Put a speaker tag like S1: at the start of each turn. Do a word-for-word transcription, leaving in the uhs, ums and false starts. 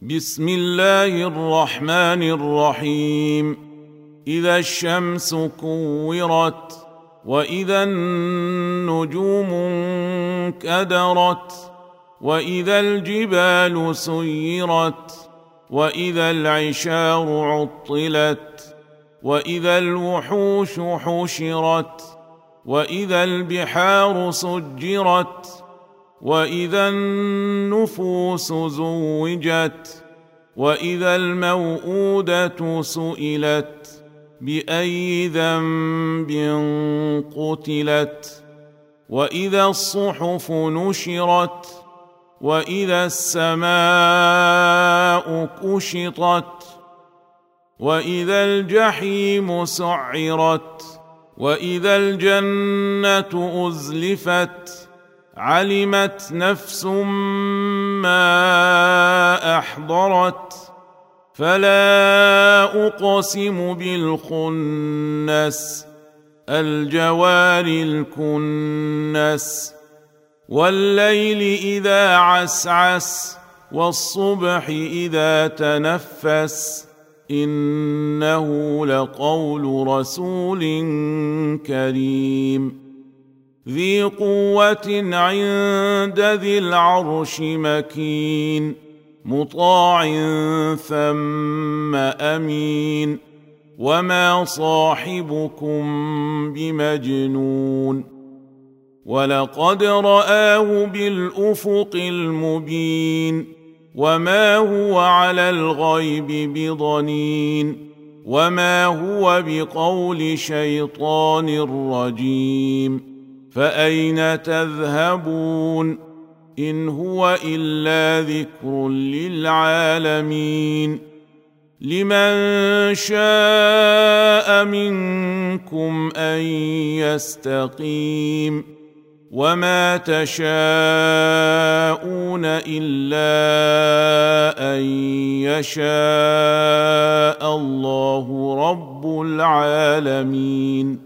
S1: بسم الله الرحمن الرحيم. إذا الشمس كورت وإذا النجوم انكدرت وإذا الجبال سيرت وإذا العشار عطلت وإذا الوحوش حشرت وإذا البحار سجرت وإذا النفوس زوجت وإذا الموءودة سئلت بأي ذنب قتلت وإذا الصحف نشرت وإذا السماء كشطت وإذا الجحيم سعرت وإذا الجنة أزلفت علمت نفس ما أحضرت فلا أقسم بالخنس الجوار الكنس والليل إذا عسعس والصبح إذا تنفس إنه لقول رسول كريم ذي قوة عند ذي العرش مكين مطاع ثم أمين وما صاحبكم بمجنون ولقد رآه بالأفق المبين وما هو على الغيب بضنين وما هو بقول شيطان رجيم فأين تذهبون إن هو إلا ذكر للعالمين لمن شاء منكم أن يستقيم وما تشاءون إلا أن يشاء الله رب العالمين.